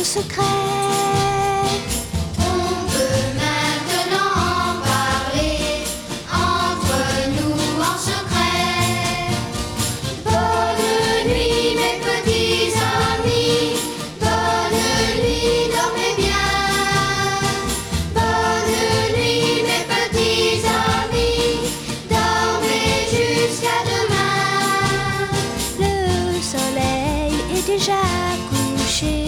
secret. On peut maintenant en parler entre nous en secret. Bonne nuit mes petits amis, bonne nuit, dormez bien. Bonne nuit mes petits amis, dormez jusqu'à demain. Le soleil est déjà couché.